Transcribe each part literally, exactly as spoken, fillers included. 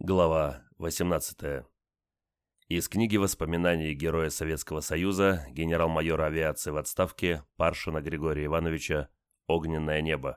Глава восемнадцатая. Из книги воспоминаний героя Советского Союза, генерал-майора авиации в отставке Паршина Григория Ивановича «Огненное небо».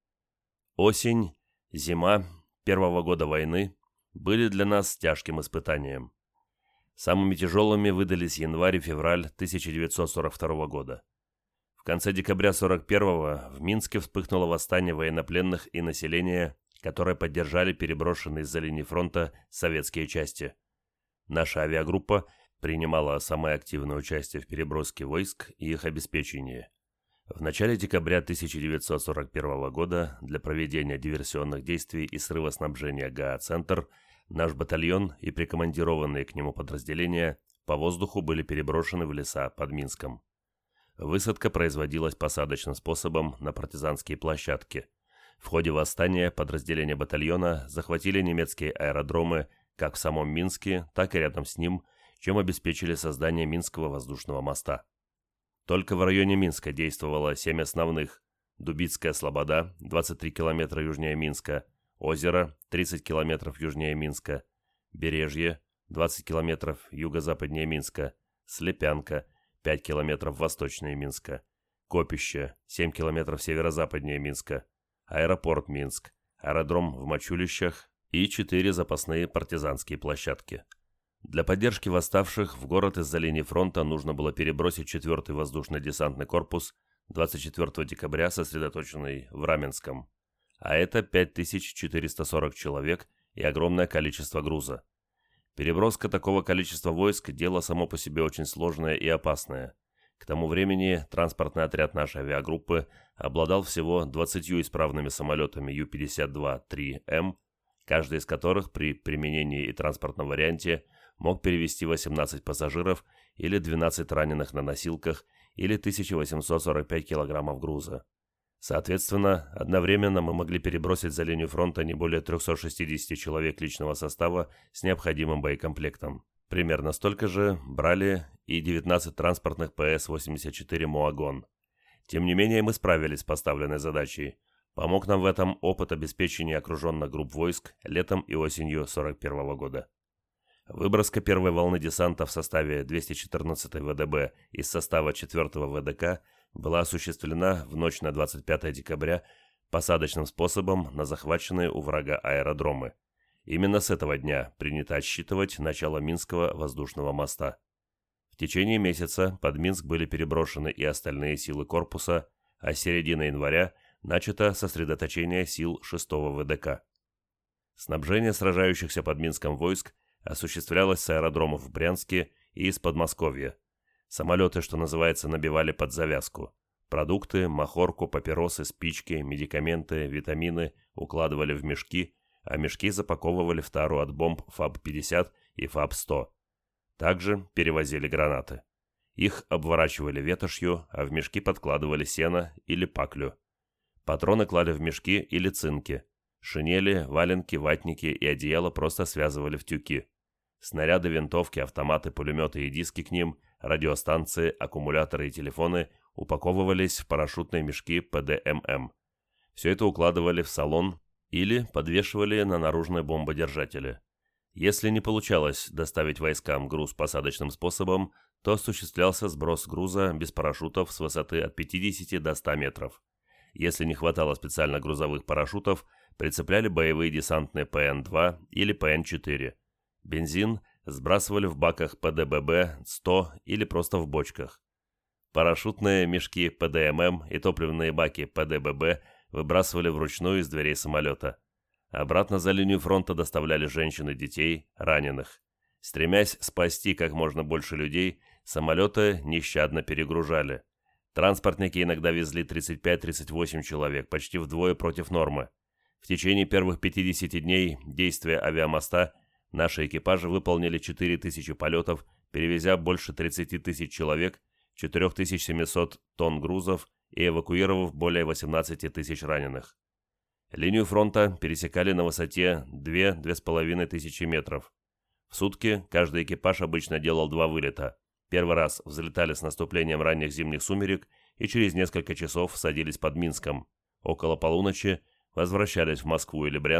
Осень, зима первого года войны были для нас тяжким испытанием. Самыми тяжелыми выдались январь и февраль тысяча девятьсот сорок второго года. В конце декабря сорок первого в Минске вспыхнуло восстание военнопленных и населения, которые поддержали переброшенные из-за линии фронта советские части. Наша авиагруппа принимала самое активное участие в переброске войск и их обеспечении. В начале декабря тысяча девятьсот сорок первого года для проведения диверсионных действий и срыва снабжения ГА-центр наш батальон и прикомандированные к нему подразделения по воздуху были переброшены в леса под Минском. Высадка производилась посадочным способом на партизанские площадки. В ходе восстания подразделения батальона захватили немецкие аэродромы как в самом Минске, так и рядом с ним, чем обеспечили создание Минского воздушного моста. Только в районе Минска действовало семь основных: Дубицкая слобода, двадцать три километра южнее Минска, Озеро, тридцать километров южнее Минска, Бережье, двадцать километров юго-западнее Минска, Слепянка, пять километров восточнее Минска, Копище, семь километров северо-западнее Минска, аэропорт Минск, аэродром в Мачулищах и четыре запасные партизанские площадки. Для поддержки восставших в город из-за линии фронта нужно было перебросить четвёртый воздушно-десантный корпус, двадцать четвёртого декабря сосредоточенный в Раменском, а это пять тысяч четыреста сорок человек и огромное количество груза. Переброска такого количества войск – дело само по себе очень сложное и опасное. К тому времени транспортный отряд нашей авиагруппы обладал всего двадцатью исправными самолетами Ю пятьдесят два три М, каждый из которых при применении и транспортном варианте мог перевезти восемнадцать пассажиров или двенадцать раненых на носилках или тысяча восемьсот сорок пять килограммов груза. Соответственно, одновременно мы могли перебросить за линию фронта не более трёхсот шестидесяти человек личного состава с необходимым боекомплектом. Примерно столько же брали и девятнадцать транспортных П С восемьдесят четыре «Моагон». Тем не менее, мы справились с поставленной задачей. Помог нам в этом опыт обеспечения окруженных групп войск летом и осенью сорок первого года. Выброска первой волны десанта в составе двухсот четырнадцатой В Д Б из состава четвёртого В Д К была осуществлена в ночь на двадцать пятое декабря посадочным способом на захваченные у врага аэродромы. Именно с этого дня принято отсчитывать начало Минского воздушного моста. В течение месяца под Минск были переброшены и остальные силы корпуса, а с середины января начато сосредоточение сил шестого В Д К. Снабжение сражающихся под Минском войск осуществлялось с аэродромов в Брянске и из Подмосковья. Самолеты, что называется, набивали под завязку. Продукты, махорку, папиросы, спички, медикаменты, витамины укладывали в мешки, а мешки запаковывали в тару от бомб ФАБ пятьдесят и ФАБ сто. Также перевозили гранаты. Их обворачивали ветошью, а в мешки подкладывали сено или паклю. Патроны клали в мешки или цинки. Шинели, валенки, ватники и одеяло просто связывали в тюки. Снаряды, винтовки, автоматы, пулеметы и диски к ним, радиостанции, аккумуляторы и телефоны упаковывались в парашютные мешки П Д М М. Все это укладывали в салон или подвешивали на наружные бомбодержатели. Если не получалось доставить войскам груз посадочным способом, то осуществлялся сброс груза без парашютов с высоты от пятидесяти до ста метров. Если не хватало специально грузовых парашютов, прицепляли боевые десантные П Н два или П Н четыре. Бензин сбрасывали в баках П Д Б Б сто или просто в бочках. Парашютные мешки П Д М М и топливные баки П Д Б Б выбрасывали вручную из дверей самолета. Обратно за линию фронта доставляли женщин и детей, раненых. Стремясь спасти как можно больше людей, самолеты нещадно перегружали. Транспортники иногда везли тридцать пять - тридцать восемь человек, почти вдвое против нормы. В течение первых пятидесяти дней действия авиамоста наши экипажи выполнили четыре тысячи полетов, перевезя больше тридцати тысяч человек, четыре тысячи семьсот тонн грузов и эвакуировав более восемнадцати тысяч раненых. Линию фронта пересекали на высоте две - две с половиной тысячи метров. В сутки каждый экипаж обычно делал два вылета. Первый раз взлетали с наступлением ранних зимних сумерек и через несколько часов садились под Минском. Около полуночи возвращались в Москву или Брянск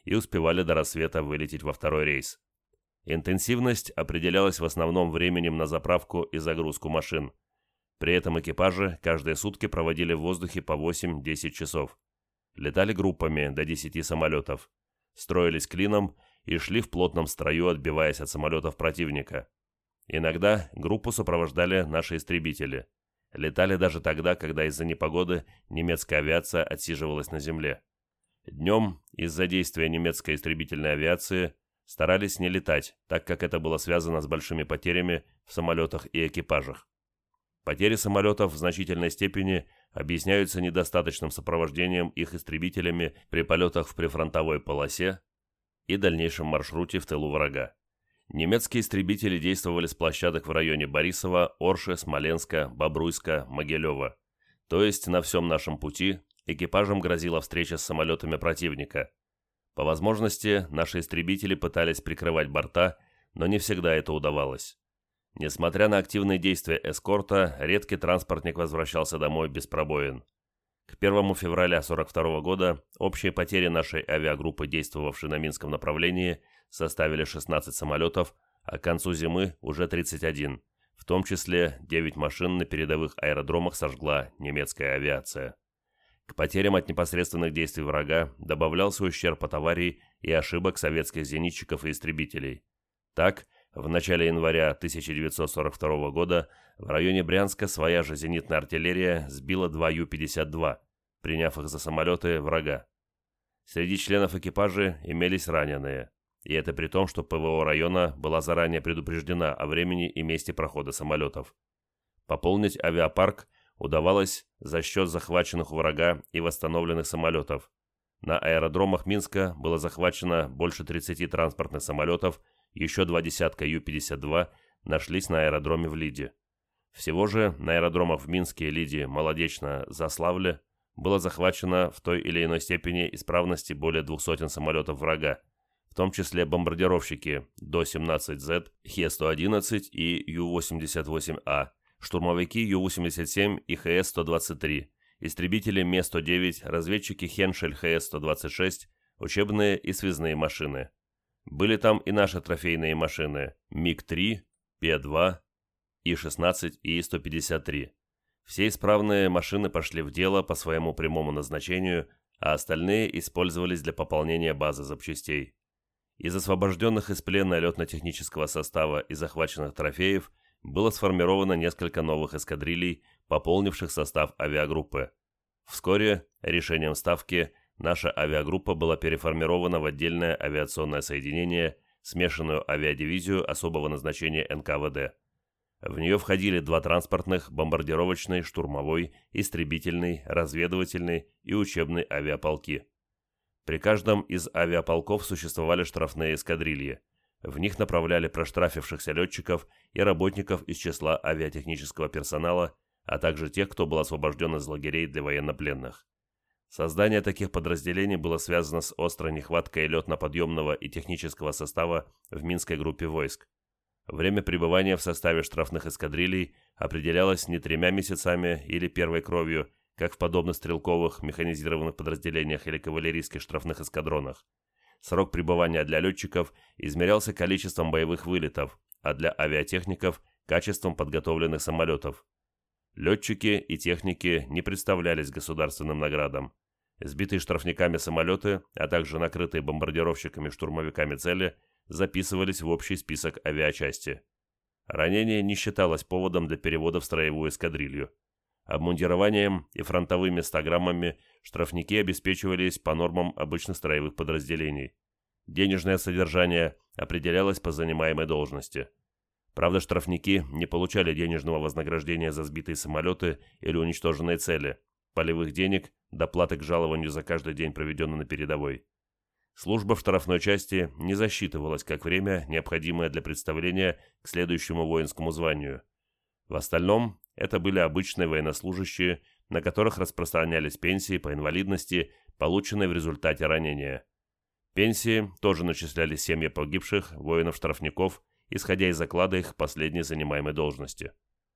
и успевали до рассвета вылететь во второй рейс. Интенсивность определялась в основном временем на заправку и загрузку машин. При этом экипажи каждые сутки проводили в воздухе по восемь-десять часов. Летали группами до десяти самолетов, строились клином и шли в плотном строю, отбиваясь от самолетов противника. Иногда группу сопровождали наши истребители. Летали даже тогда, когда из-за непогоды немецкая авиация отсиживалась на земле. Днем из-за действия немецкой истребительной авиации старались не летать, так как это было связано с большими потерями в самолетах и экипажах. Потери самолетов в значительной степени объясняются недостаточным сопровождением их истребителями при полетах в прифронтовой полосе и дальнейшем маршруте в тылу врага. Немецкие истребители действовали с площадок в районе Борисова, Орши, Смоленска, Бобруйска, Могилева. То есть на всем нашем пути экипажам грозила встреча с самолетами противника. По возможности, наши истребители пытались прикрывать борта, но не всегда это удавалось. Несмотря на активные действия эскорта, редкий транспортник возвращался домой без пробоин. К первому февраля сорок второго года общие потери нашей авиагруппы, действовавшей на Минском направлении, составили шестнадцать самолетов, а к концу зимы уже тридцать один, в том числе девять машин на передовых аэродромах сожгла немецкая авиация. К потерям от непосредственных действий врага добавлялся ущерб от аварий и ошибок советских зенитчиков и истребителей. Так, в начале января тысяча девятьсот сорок второго года в районе Брянска своя же зенитная артиллерия сбила два Ю пятьдесят два, приняв их за самолеты врага. Среди членов экипажа имелись раненые, и это при том, что ПВО района была заранее предупреждена о времени и месте прохода самолетов. Пополнить авиапарк удавалось за счет захваченных у врага и восстановленных самолетов. На аэродромах Минска было захвачено больше тридцати транспортных самолетов, еще два десятка Ю пятьдесят два нашлись на аэродроме в Лиде. Всего же на аэродромах в Минске, Лиде, Молодечно, Заславле было захвачено в той или иной степени исправности более двух сотен самолетов врага, в том числе бомбардировщики До семнадцать зет, Хе сто одиннадцать и Ю восемьдесят восемь А, штурмовики Ю восемьдесят семь и Хэ Эс сто двадцать три, истребители Ме сто девять, разведчики Хеншель Хэ Эс сто двадцать шесть, учебные и связные машины. Были там и наши трофейные машины Миг три, Пе два, И шестнадцать и И сто пятьдесят три. Все исправные машины пошли в дело по своему прямому назначению, а остальные использовались для пополнения базы запчастей. Из освобожденных из плена летно-технического состава и захваченных трофеев было сформировано несколько новых эскадрилей, пополнивших состав авиагруппы. Вскоре, решением Ставки, наша авиагруппа была переформирована в отдельное авиационное соединение, смешанную авиадивизию особого назначения Эн Ка Вэ Дэ. В нее входили два транспортных, бомбардировочный, штурмовой, истребительный, разведывательный и учебный авиаполки. При каждом из авиаполков существовали штрафные эскадрильи. В них направляли проштрафившихся летчиков и работников из числа авиатехнического персонала, а также тех, кто был освобожден из лагерей для военнопленных. Создание таких подразделений было связано с острой нехваткой летно-подъемного и технического состава в Минской группе войск. Время пребывания в составе штрафных эскадрилей определялось не тремя месяцами или первой кровью, как в подобных стрелковых механизированных подразделениях или кавалерийских штрафных эскадронах. Срок пребывания для летчиков измерялся количеством боевых вылетов, а для авиатехников – качеством подготовленных самолетов. Летчики и техники не представлялись государственным наградам. Сбитые штрафниками самолеты, а также накрытые бомбардировщиками-штурмовиками цели записывались в общий список авиачасти. Ранение не считалось поводом для перевода в строевую эскадрилью. Обмундированием и фронтовыми стограммами штрафники обеспечивались по нормам обычных строевых подразделений. Денежное содержание определялось по занимаемой должности. Правда, штрафники не получали денежного вознаграждения за сбитые самолеты или уничтоженные цели, полевых денег, доплаты к жалованию за каждый день, проведенный на передовой. Служба в штрафной части не засчитывалась как время, необходимое для представления к следующему воинскому званию. В остальном, это были обычные военнослужащие, на которых распространялись пенсии по инвалидности, полученные в результате ранения. Пенсии тоже начисляли семьи погибших воинов-штрафников, исходя из оклада их последней занимаемой должности.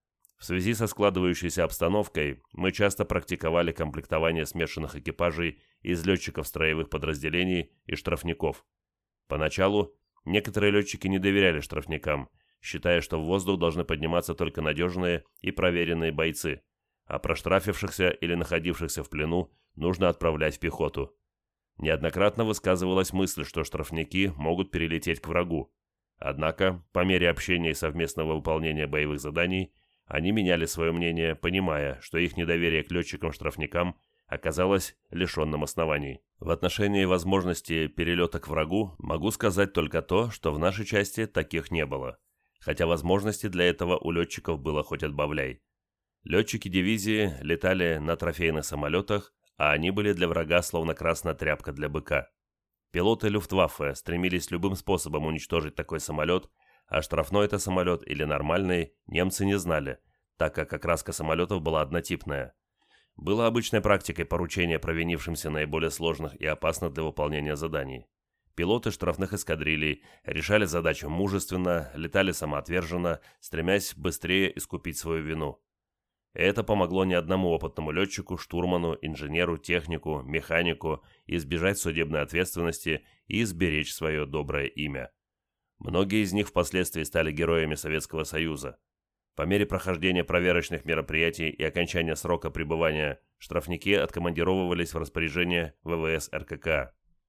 В связи со складывающейся обстановкой мы часто практиковали комплектование смешанных экипажей из летчиков строевых подразделений и штрафников. Поначалу некоторые летчики не доверяли штрафникам, считая, что в воздух должны подниматься только надежные и проверенные бойцы, а проштрафившихся или находившихся в плену нужно отправлять в пехоту. Неоднократно высказывалась мысль, что штрафники могут перелететь к врагу. Однако, по мере общения и совместного выполнения боевых заданий, они меняли свое мнение, понимая, что их недоверие к летчикам-штрафникам оказалось лишенным оснований. В отношении возможности перелета к врагу могу сказать только то, что в нашей части таких не было, хотя возможностей для этого у летчиков было хоть отбавляй. Летчики дивизии летали на трофейных самолетах, а они были для врага словно красная тряпка для быка. Пилоты Люфтваффе стремились любым способом уничтожить такой самолет, а штрафной это самолет или нормальный немцы не знали, так как окраска самолетов была однотипная. Было обычной практикой поручения провинившимся наиболее сложных и опасных для выполнения заданий. Пилоты штрафных эскадрилей решали задачу мужественно, летали самоотверженно, стремясь быстрее искупить свою вину. Это помогло не одному опытному летчику, штурману, инженеру, технику, механику избежать судебной ответственности и сберечь свое доброе имя. Многие из них впоследствии стали героями Советского Союза. По мере прохождения проверочных мероприятий и окончания срока пребывания штрафники откомандировывались в распоряжение ВВС РККА.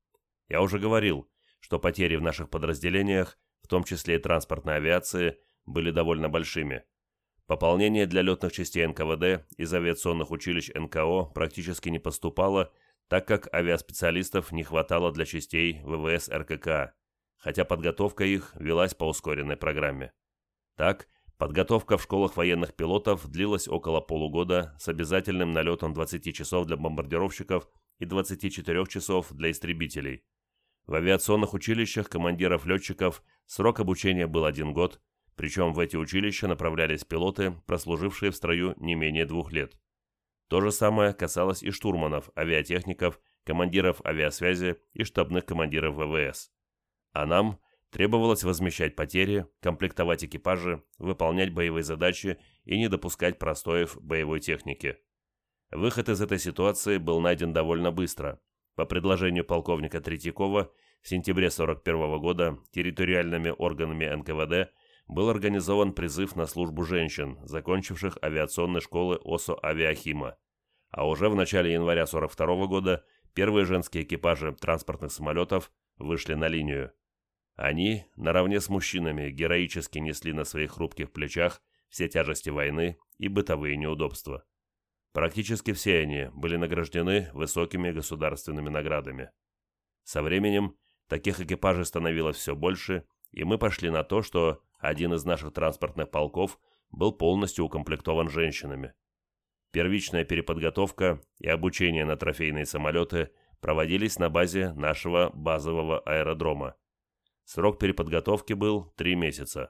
Я уже говорил, что потери в наших подразделениях, в том числе и транспортной авиации, были довольно большими. Пополнение для летных частей эн ка вэ дэ из авиационных училищ эн ка о практически не поступало, так как авиаспециалистов не хватало для частей ВВС РККА, хотя подготовка их велась по ускоренной программе. Так, подготовка в школах военных пилотов длилась около полугода с обязательным налетом двадцати часов для бомбардировщиков и двадцати четырёх часов для истребителей. В авиационных училищах командиров-летчиков срок обучения был один год, причем в эти училища направлялись пилоты, прослужившие в строю не менее двух лет. То же самое касалось и штурманов, авиатехников, командиров авиасвязи и штабных командиров ВВС. А нам требовалось возмещать потери, комплектовать экипажи, выполнять боевые задачи и не допускать простоев боевой техники. Выход из этой ситуации был найден довольно быстро. По предложению полковника Третьякова в сентябре сорок первого года территориальными органами эн ка вэ дэ был организован призыв на службу женщин, закончивших авиационные школы ОСО «Авиахима». А уже в начале января сорок второго года первые женские экипажи транспортных самолетов вышли на линию. Они, наравне с мужчинами, героически несли на своих хрупких плечах все тяжести войны и бытовые неудобства. Практически все они были награждены высокими государственными наградами. Со временем таких экипажей становилось все больше, и мы пошли на то, что один из наших транспортных полков был полностью укомплектован женщинами. Первичная переподготовка и обучение на трофейные самолеты проводились на базе нашего базового аэродрома. Срок переподготовки был три месяца.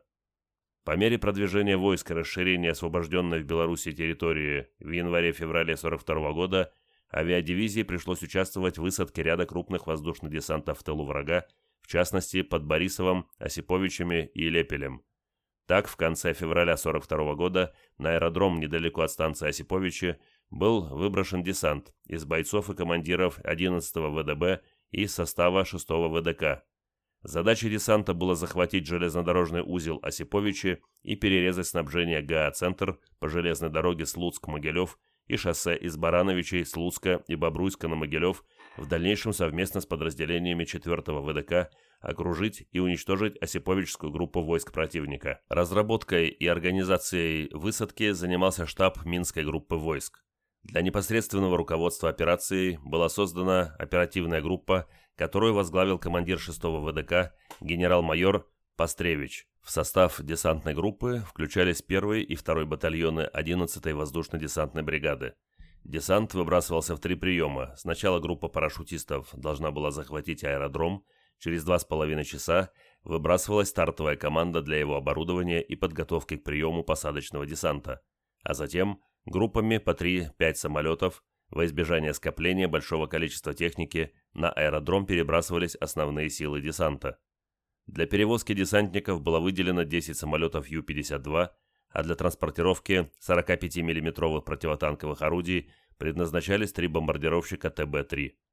По мере продвижения войск и расширения освобожденной в Беларуси территории в январе-феврале сорок второго года авиадивизии пришлось участвовать в высадке ряда крупных воздушных десантов в тылу врага, в частности под Борисовым, Осиповичами и Лепелем. Так, в конце февраля сорок второго года на аэродром недалеко от станции Осиповичи был выброшен десант из бойцов и командиров одиннадцатого вэ дэ бэ и состава шестого вэ дэ ка. Задачей десанта было захватить железнодорожный узел Осиповичи и перерезать снабжение ГА-центр по железной дороге Слуцк-Могилев и шоссе из Барановичей, Слуцка и Бобруйска на Могилев, в дальнейшем совместно с подразделениями четвёртого вэ дэ ка окружить и уничтожить Осиповичскую группу войск противника. Разработкой и организацией высадки занимался штаб Минской группы войск. Для непосредственного руководства операцией была создана оперативная группа, которую возглавил командир шестого вэ дэ ка генерал-майор Пастревич. В состав десантной группы включались первый и второй батальоны одиннадцатой воздушно-десантной бригады. Десант выбрасывался в три приема. Сначала группа парашютистов должна была захватить аэродром, через два с половиной часа выбрасывалась стартовая команда для его оборудования и подготовки к приему посадочного десанта, а затем группами по три-пять самолетов во избежание скопления большого количества техники на аэродром перебрасывались основные силы десанта. Для перевозки десантников было выделено десять самолетов Ю пятьдесят два, а для транспортировки сорокапятимиллиметровых противотанковых орудий предназначались три бомбардировщика Тэ Бэ три.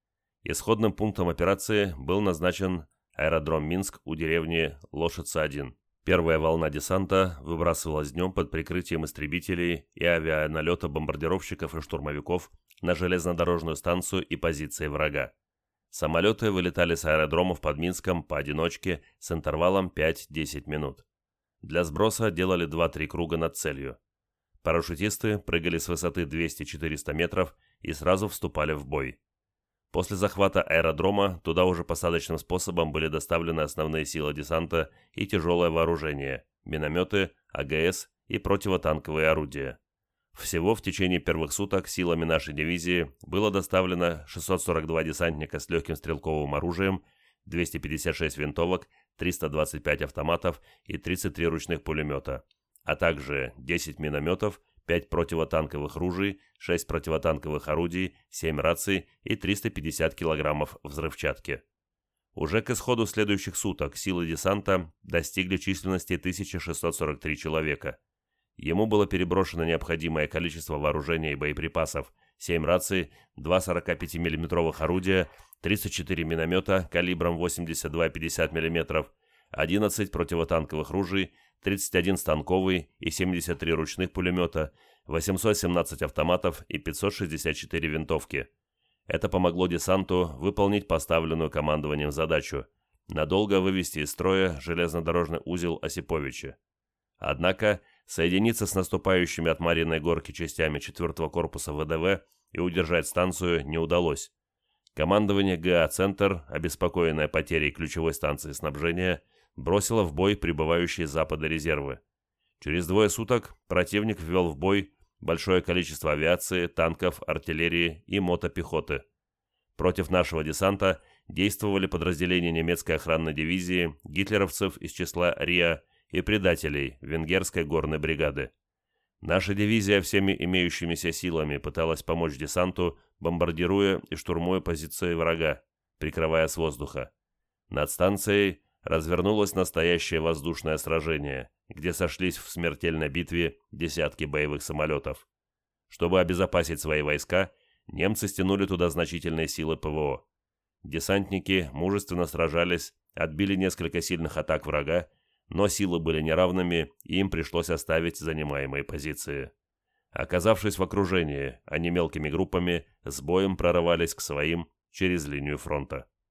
Исходным пунктом операции был назначен аэродром Минск у деревни Лошица один. Первая волна десанта выбрасывалась днем под прикрытием истребителей и авианалета бомбардировщиков и штурмовиков на железнодорожную станцию и позиции врага. Самолеты вылетали с аэродромов под Минском поодиночке с интервалом пять-десять минут. Для сброса делали два-три круга над целью. Парашютисты прыгали с высоты двести-четыреста метров и сразу вступали в бой. После захвата аэродрома туда уже посадочным способом были доставлены основные силы десанта и тяжелое вооружение, минометы, АГС и противотанковые орудия. Всего в течение первых суток силами нашей дивизии было доставлено шестьсот сорок два десантника с легким стрелковым оружием, двести пятьдесят шесть винтовок, триста двадцать пять автоматов и тридцать три ручных пулемета, а также десять минометов, пять противотанковых ружей, шесть противотанковых орудий, семь раций и триста пятьдесят килограммов взрывчатки. Уже к исходу следующих суток силы десанта достигли численности тысяча шестьсот сорок три человека. Ему было переброшено необходимое количество вооружения и боеприпасов: семь раций, два сорокапятимиллиметровых орудия, тридцать четыре миномета калибром восемьдесят два и пятьдесят миллиметров, одиннадцать противотанковых ружей, тридцать один станковый и семьдесят три ручных пулемета, восемьсот семнадцать автоматов и пятьсот шестьдесят четыре винтовки. Это помогло десанту выполнить поставленную командованием задачу – надолго вывести из строя железнодорожный узел Осиповичи. Однако соединиться с наступающими от Марьиной горки частями четвёртого корпуса ВДВ и удержать станцию не удалось. Командование ГА «Центр», обеспокоенное потерей ключевой станции снабжения, бросило в бой прибывающие с запада резервы. Через двое суток противник ввел в бой большое количество авиации, танков, артиллерии и мотопехоты. Против нашего десанта действовали подразделения немецкой охранной дивизии, гитлеровцев из числа РИА и предателей венгерской горной бригады. Наша дивизия всеми имеющимися силами пыталась помочь десанту, бомбардируя и штурмуя позиции врага, прикрывая с воздуха. Над станцией развернулось настоящее воздушное сражение, где сошлись в смертельной битве десятки боевых самолетов. Чтобы обезопасить свои войска, немцы стянули туда значительные силы ПВО. Десантники мужественно сражались, отбили несколько сильных атак врага, но силы были неравными, и им пришлось оставить занимаемые позиции. Оказавшись в окружении, они мелкими группами с боем прорывались к своим через линию фронта.